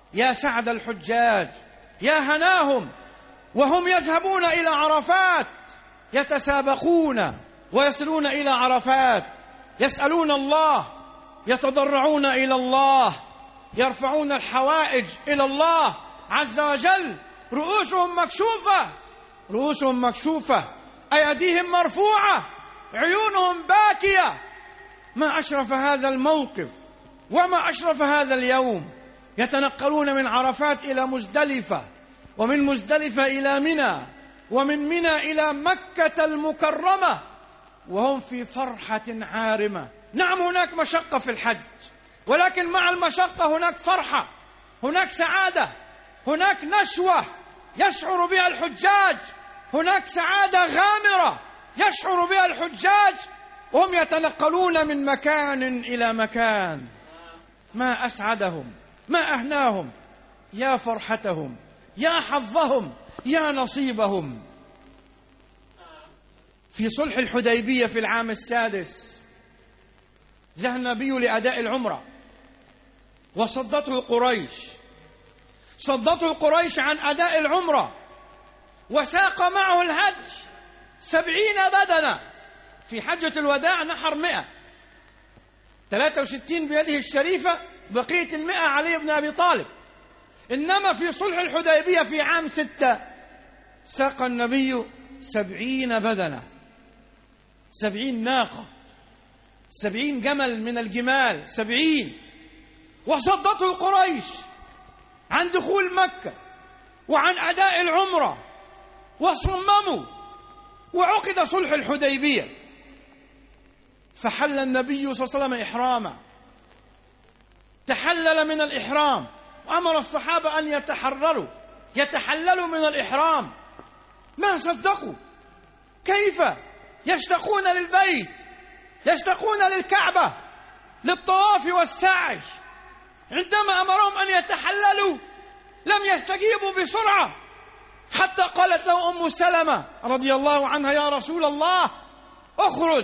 يا سعد الحجاج، يا هناهم وهم يذهبون إلى عرفات، يتسابقون ويصلون إلى عرفات، يسألون الله، يتضرعون إلى الله، يرفعون الحوائج إلى الله عز وجل، رؤوسهم مكشوفة، رؤوسهم مكشوفة، أيديهم مرفوعة، عيونهم باكية. ما أشرف هذا الموقف وما أشرف هذا اليوم. يتنقلون من عرفات إلى مزدلفة، ومن مزدلفة إلى منى، ومن منى إلى مكة المكرمة، وهم في فرحة عارمة. نعم هناك مشقة في الحج، ولكن مع المشقة هناك فرحة، هناك سعادة، هناك نشوة يشعر بها الحجاج، هناك سعادة غامرة يشعر بها الحجاج وهم يتنقلون من مكان إلى مكان. ما أسعدهم، ما أهناهم، يا فرحتهم، يا حظهم، يا نصيبهم. في صلح الحديبية في العام السادس ذهب النبي لأداء العمرة، وصدته قريش، صدته قريش عن أداء العمرة، وساق معه الهدي سبعين بدنة. في حجة الوداع نحر مئة، ثلاثة وستين بيده الشريفة، بقية المئة علي بن أبي طالب. إنما في صلح الحديبية في عام ستة ساق النبي سبعين بدنة، سبعين ناقة، سبعين جمل من الجمال، سبعين. وصدته قريش عن دخول مكة وعن أداء العمرة، وصمموا، وعقد صلح الحديبية. فحل النبي صلى الله عليه وسلم إحراما، تحلل من الإحرام، وأمر الصحابة أن يتحرروا يتحللوا من الإحرام. ما صدقوا، كيف يشتاقون للبيت، يشتاقون للكعبة، للطواف والسعي. عندما أمرهم أن يتحللوا لم يستجيبوا بسرعة، حتى قالت له أم سلمة رضي الله عنها: يا رسول الله اخرج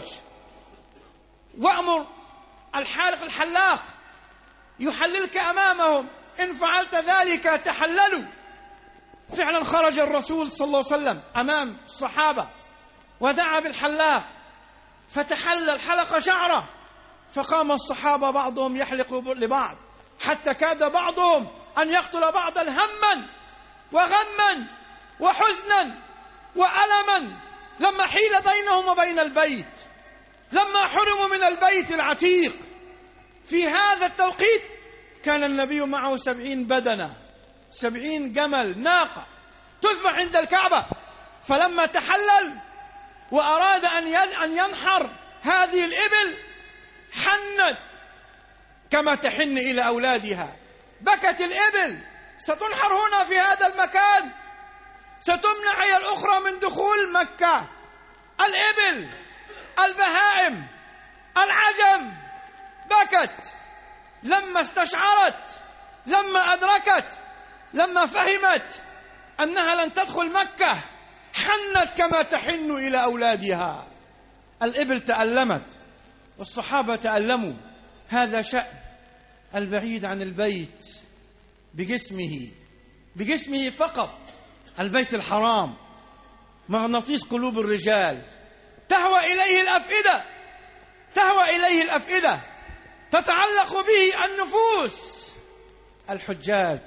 وأمر الحالق الحلاق يحللك أمامهم، إن فعلت ذلك تحللوا. فعلا خرج الرسول صلى الله عليه وسلم أمام الصحابة ودعا بالحلاق فتحلل، حلق شعره، فقام الصحابة بعضهم يحلق لبعض، حتى كاد بعضهم أن يقتل بعضا هما وغما وحزنا وألما لما حيل بينهم وبين البيت، لما حرموا من البيت العتيق. في هذا التوقيت كان النبي معه سبعين بدنة، سبعين جمل، ناقة تذبح عند الكعبة. فلما تحلل وأراد أن ينحر هذه الإبل حنت كما تحن إلى أولادها، بكت الإبل: ستنحر هنا في هذا المكان، ستمنع هي الأخرى من دخول مكة. الإبل، البهائم، العجم بكت لما استشعرت، لما أدركت، لما فهمت أنها لن تدخل مكة، حنت كما تحن إلى أولادها. الإبل تألمت والصحابة تألموا. هذا شأن البعيد عن البيت بجسمه، بجسمه فقط. البيت الحرام مغناطيس قلوب الرجال، تهوى إليه الأفئدة، تهوى إليه الأفئدة، تتعلق به النفوس. الحجاج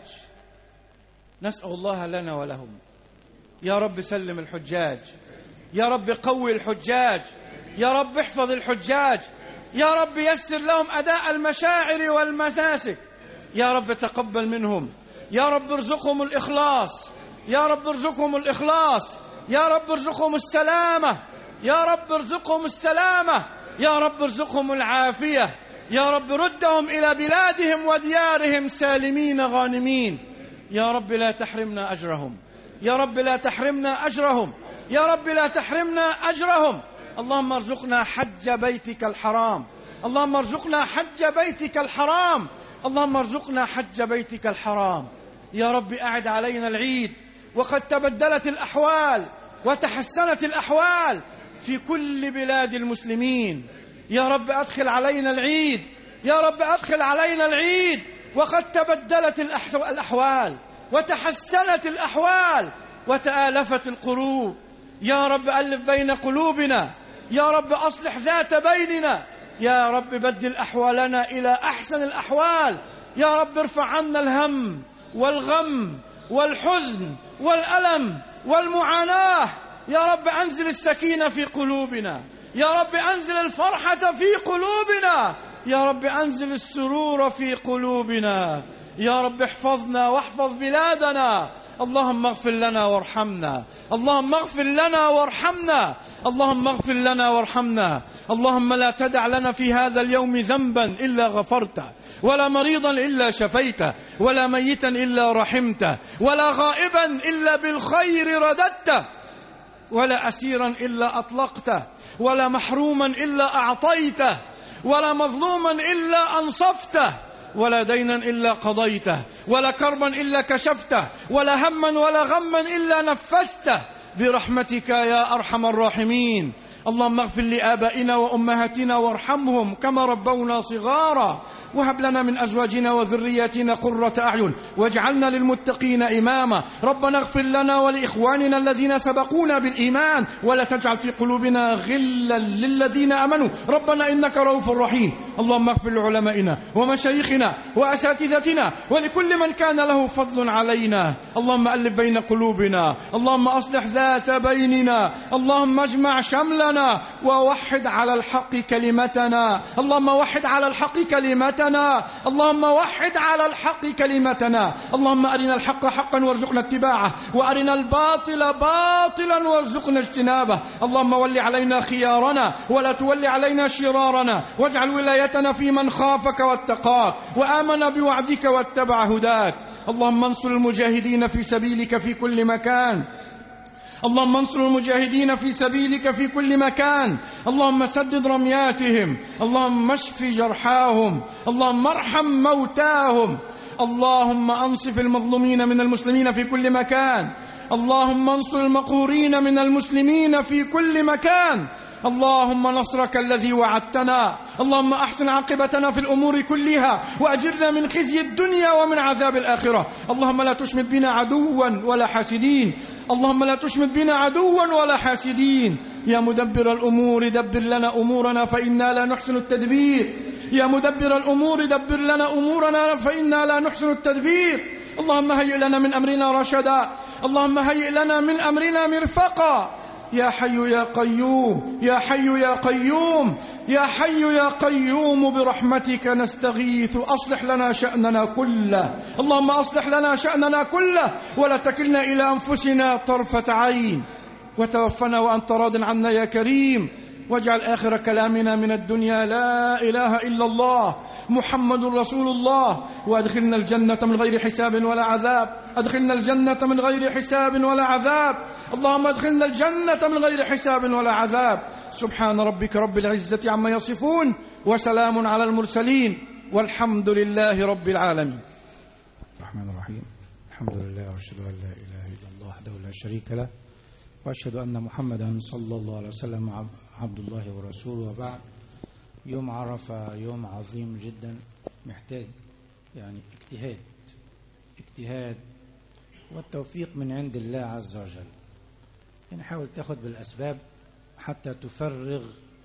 نسأل الله لنا ولهم. يا رب سلم الحجاج، يا رب قوي الحجاج، يا رب احفظ الحجاج، يا رب يسر لهم أداء المشاعر والمناسك، يا رب تقبل منهم، يا رب ارزقهم الإخلاص، يا رب ارزقهم الإخلاص، يا رب ارزقهم السلامة، يا رب ارزقهم السلامة، يا رب ارزقهم العافية، يا رب ردهم إلى بلادهم وديارهم سالمين غانمين. يا رب لا تحرمنا أجرهم، يا رب لا تحرمنا أجرهم، يا رب لا تحرمنا أجرهم. اللهم ارزقنا حج بيتك الحرام، اللهم ارزقنا حج بيتك الحرام، اللهم ارزقنا حج بيتك الحرام. يا رب أعد علينا العيد وقد تبدلت الأحوال وتحسنت الأحوال في كل بلاد المسلمين. يا رب أدخل علينا العيد، يا رب أدخل علينا العيد وقد تبدلت الأحوال وتحسنت الأحوال وتآلفت القلوب. يا رب ألف بين قلوبنا، يا رب أصلح ذات بيننا، يا رب بدل أحوالنا إلى أحسن الأحوال. يا رب ارفع عنا الهم والغم والحزن والألم والمعاناة. يا رب أنزل السكينة في قلوبنا، يا رب أنزل الفرحة في قلوبنا، يا رب أنزل السرور في قلوبنا. يا رب احفظنا واحفظ بلادنا. اللهم اغفر لنا وارحمنا، اللهم اغفر لنا وارحمنا، اللهم اغفر لنا وارحمنا. اللهم لا تدع لنا في هذا اليوم ذنبا إلا غفرته، ولا مريضا إلا شفيته، ولا ميتا إلا رحمته، ولا غائبا إلا بالخير رددته، ولا أسيرا إلا أطلقته، ولا محروما إلا أعطيته، ولا مظلوما إلا أنصفته، ولا دينا إلا قضيته، ولا كربا إلا كشفته، ولا هما ولا غما إلا نفسته، برحمتك يا أرحم الراحمين. اللهم اغفر لآبائنا وأمهاتنا وارحمهم كما ربونا صغارا، وهب لنا من أزواجنا وذرياتنا قرة أعين واجعلنا للمتقين إماما. ربنا اغفر لنا ولإخواننا الذين سبقونا بالإيمان، ولا تجعل في قلوبنا غلا للذين آمنوا ربنا إنك رؤوف رحيم. اللهم اغفر لعلمائنا ومشايخنا وأساتذتنا ولكل من كان له فضل علينا. اللهم ألف بين قلوبنا، اللهم أصلح ذات بيننا، اللهم اجمع شملنا ووحد على الحق كلمتنا، اللهم وحد على الحق كلمتنا، اللهم وحد على الحق كلمتنا. اللهم أرنا الحق حقا وارزقنا اتباعه، وأرنا الباطل باطلا وارزقنا اجتنابه. اللهم ول علينا خيارنا ولا تول علينا شرارنا، واجعل ولايتنا في من خافك واتقاك وآمن بوعدك واتبع هداك. اللهم انصر المجاهدين في سبيلك في كل مكان، اللهم انصر المجاهدين في سبيلك في كل مكان. اللهم سدد رمياتهم، اللهم اشف جرحاهم، اللهم ارحم موتاهم. اللهم انصف المظلومين من المسلمين في كل مكان، اللهم انصر المقهورين من المسلمين في كل مكان. اللهم نصرك الذي وعدتنا. اللهم أحسن عاقبتنا في الأمور كلها، وأجرنا من خزي الدنيا ومن عذاب الآخرة. اللهم لا تشمت بنا عدوا ولا حاسدين، اللهم لا تشمت بنا عدوا ولا حاسدين. يا مدبر الأمور دبر لنا أمورنا فإنا لا نحسن التدبير، يا مدبر الأمور دبر لنا أمورنا فإنا لا نحسن التدبير. اللهم هيئ لنا من أمرنا رشدا، اللهم هيئ لنا من أمرنا مرفقا. يا حي يا قيوم، يا حي يا قيوم، يا حي يا قيوم، برحمتك نستغيث. أصلح لنا شأننا كله، اللهم أصلح لنا شأننا كله، ولا تكلنا إلى أنفسنا طرفة عين، وتوفنا وأنت راض عنا يا كريم. واجعل آخر كلامنا من الدنيا لا إله إلا الله محمد رسول الله. وأدخلنا الجنة من غير حساب ولا عذاب، أدخلنا الجنة من غير حساب ولا عذاب، اللهم أدخلنا الجنة من غير حساب ولا عذاب. سبحان ربك رب العزة عما يصفون، وسلام على المرسلين، والحمد لله رب العالمين. الرحمن الرحيم. الحمد لله وأشهد أن لا إله إلا الله وحده لا شريك له، وأشهد أن محمدا صلى الله عليه وسلم عبد الله ورسوله. وبعد، يوم عرفة يوم عظيم جدا، محتاج يعني اجتهاد اجتهاد والتوفيق من عند الله عز وجل. يعني حاول تاخد بالأسباب حتى تفرغ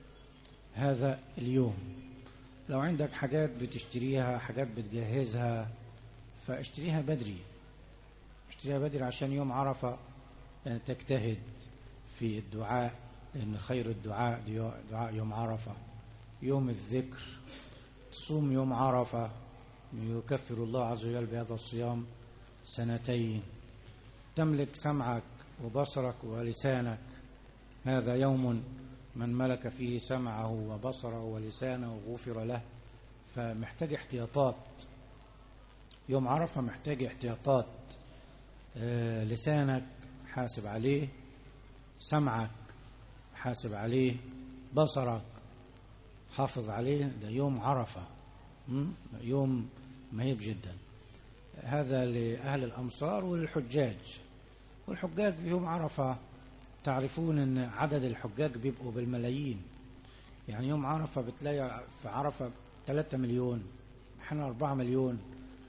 هذا اليوم. لو عندك حاجات بتشتريها، حاجات بتجهزها، فاشتريها بدري، اشتريها بدري عشان يوم عرفة يعني تجتهد في الدعاء، لأن خير الدعاء دعاء يوم عرفة. يوم الذكر، تصوم يوم عرفة يكفر الله عز وجل بهذا الصيام سنتين. تملك سمعك وبصرك ولسانك، هذا يوم من ملك فيه سمعه وبصره ولسانه غفر له. فمحتاج احتياطات، يوم عرفة محتاج احتياطات. آه لسانك حاسب عليه، سمعك حاسب عليه، بصرك حافظ عليه. ده يوم عرفة، يوم مهيب جدا. هذا لأهل الأمصار وللحجاج. والحجاج في يوم عرفة تعرفون أن عدد الحجاج بيبقوا بالملايين. يعني يوم عرفة بتلاقي في عرفة ثلاثة مليون، احنا أربعة مليون.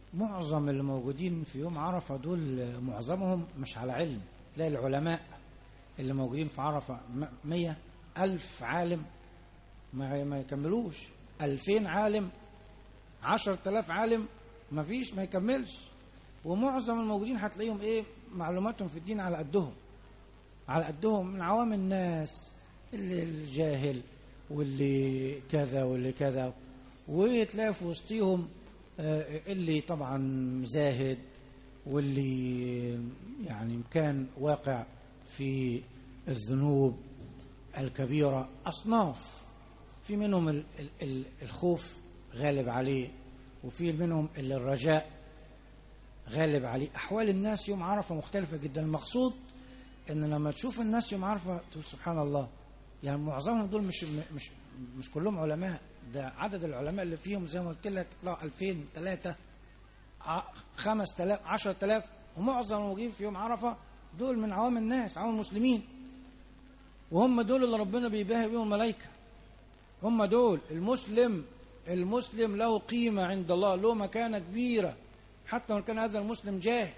معظم اللي موجودين في يوم عرفة دول معظمهم مش على علم. تلاقي العلماء اللي موجودين في عرفة مية ألف عالم ما ما يكملوش، ألفين عالم، عشر تلاف عالم ما فيش، ما يكملش. ومعظم الموجودين هتلاقيهم ايه؟ معلوماتهم في الدين على قدهم، على قدهم من عوام الناس، اللي الجاهل واللي كذا واللي كذا. وتلاقي في وسطهم اللي طبعا زاهد، واللي يعني كان واقع في الذنوب الكبيرة، أصناف. في منهم الخوف غالب عليه، وفي منهم اللي الرجاء غالب عليه. أحوال الناس يوم عرفة مختلفة جدا. المقصود إن لما تشوف الناس يوم عرفة تقول سبحان الله، يعني معظمهم دول مش مش مش كلهم علماء، ده عدد العلماء اللي فيهم زي ما قلت لك يطلعوا ألفين، ثلاثة، خمس تلاف، عشر تلاف. ومعظم الموجودين في يوم عرفة دول من عوام الناس، عوام المسلمين، وهم دول اللي ربنا بيباهي بيهم الملائكة. هم دول المسلم. المسلم له قيمة عند الله، له مكانة كبيرة، حتى لو كان هذا المسلم جاهل.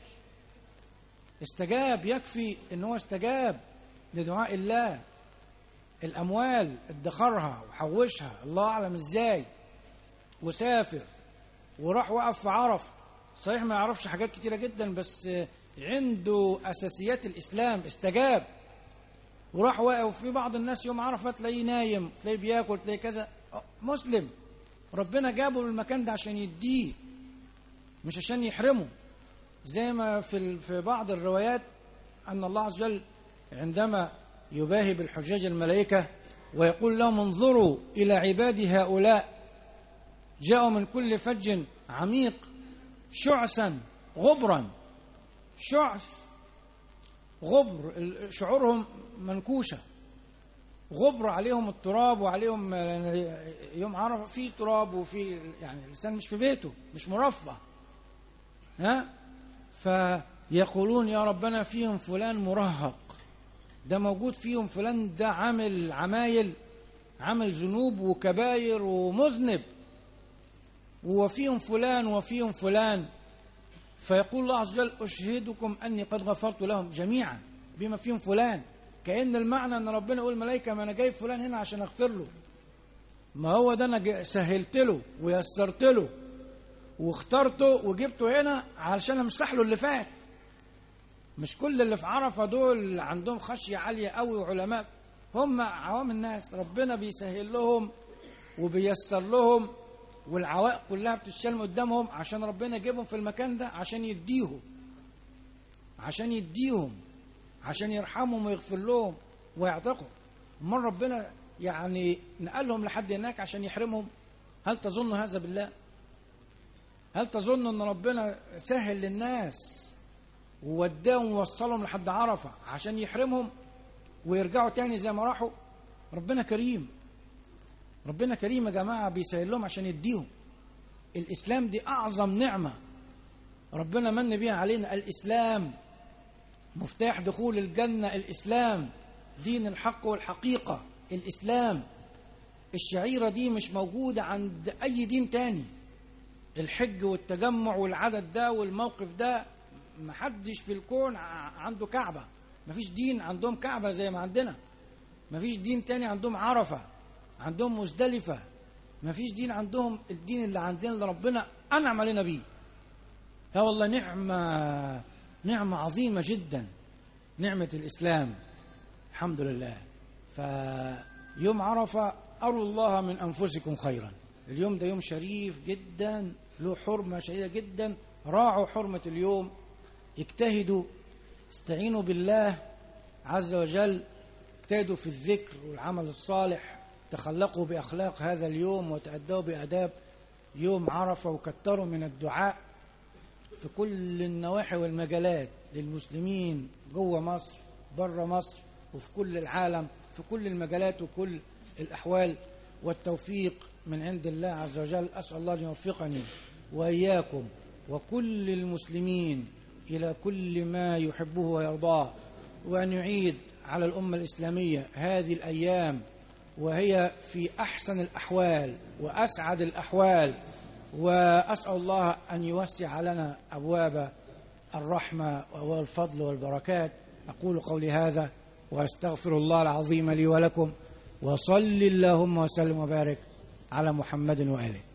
استجاب، يكفي ان هو استجاب لدعاء الله. الاموال ادخرها وحوشها الله اعلم ازاي، وسافر وراح وقف في عرفة. صحيح ما يعرفش حاجات كتيرة جدا، بس عنده اساسيات الاسلام. استجاب وراح واقف. في بعض الناس يوم عرفة تلاقيه نايم، تلاقيه بياكل، تلاقيه كذا. مسلم ربنا جابه للمكان ده عشان يديه، مش عشان يحرمه. زي ما في في بعض الروايات أن الله عز وجل عندما يباهي بالحجاج الملائكة ويقول لهم انظروا إلى عبادي هؤلاء جاءوا من كل فج عميق شعثا غبرا. شعث غبر، شعورهم منكوشة، غبر عليهم التراب وعليهم يوم عرفة في تراب، وفي يعني الإنسان مش في بيته، مش مرفه. ها فيقولون يا ربنا فيهم فلان مرهق، ده موجود فيهم فلان، ده عامل عمايل، عامل ذنوب وكباير ومذنب، وفيهم فلان وفيهم فلان. فيقول الله عز وجل أشهدكم أني قد غفرت لهم جميعا بما فيهم فلان. كأن المعنى أن ربنا يقول الملائكة ما أنا جايب فلان هنا عشان أغفر له، ما هو ده أنا سهلت له ويسرت له واخترته وجبته هنا علشان أمسح له اللي فات. مش كل اللي في عرفة دول عندهم خشية عالية قوي وعلماء، هم عوام الناس ربنا بيسهل لهم وبيسر لهم، والعوائق كلها بتشال قدامهم عشان ربنا يجيبهم في المكان ده، عشان يديهم عشان يديهم عشان يرحمهم ويغفر لهم ويعتقهم. امال ربنا يعني نقلهم لحد هناك عشان يحرمهم؟ هل تظن هذا بالله؟ هل تظن ان ربنا سهل للناس ووداهم ووصلهم لحد عرفة عشان يحرمهم ويرجعوا تاني زي ما راحوا؟ ربنا كريم، ربنا كريم يا جماعة، بيسهل لهم عشان يديهم. الإسلام دي أعظم نعمة ربنا من بيها علينا. الإسلام مفتاح دخول الجنة، الإسلام دين الحق والحقيقة. الإسلام الشعيرة دي مش موجودة عند أي دين تاني. الحج والتجمع والعدد ده والموقف ده، محدش في الكون عنده كعبة. مفيش دين عندهم كعبة زي ما عندنا. مفيش دين تاني عندهم عرفة، عندهم مزدلفة. مفيش دين عندهم الدين اللي عندنا اللي ربنا أنعم علينا بيه. ها والله نعمة، نعمة عظيمة جدا، نعمة الإسلام، الحمد لله. فيوم عرفة أروا الله من أنفسكم خيرا. اليوم ده يوم شريف جدا، له حرمة شديدة جدا. راعوا حرمة اليوم، اجتهدوا، استعينوا بالله عز وجل، اجتهدوا في الذكر والعمل الصالح، تخلقوا بأخلاق هذا اليوم وتأدوا بأداب يوم عرفة، وكتروا من الدعاء في كل النواحي والمجالات للمسلمين جوه مصر، بره مصر، وفي كل العالم، في كل المجالات وكل الأحوال. والتوفيق من عند الله عز وجل. أسأل الله أن يوفقني وإياكم وكل المسلمين إلى كل ما يحبه ويرضاه، وأن يعيد على الأمة الإسلامية هذه الأيام وهي في أحسن الأحوال وأسعد الأحوال، وأسأل الله أن يوسع لنا أبواب الرحمة والفضل والبركات. أقول قولي هذا وأستغفر الله العظيم لي ولكم، وصل اللهم وسلم وبارك على محمد وآله.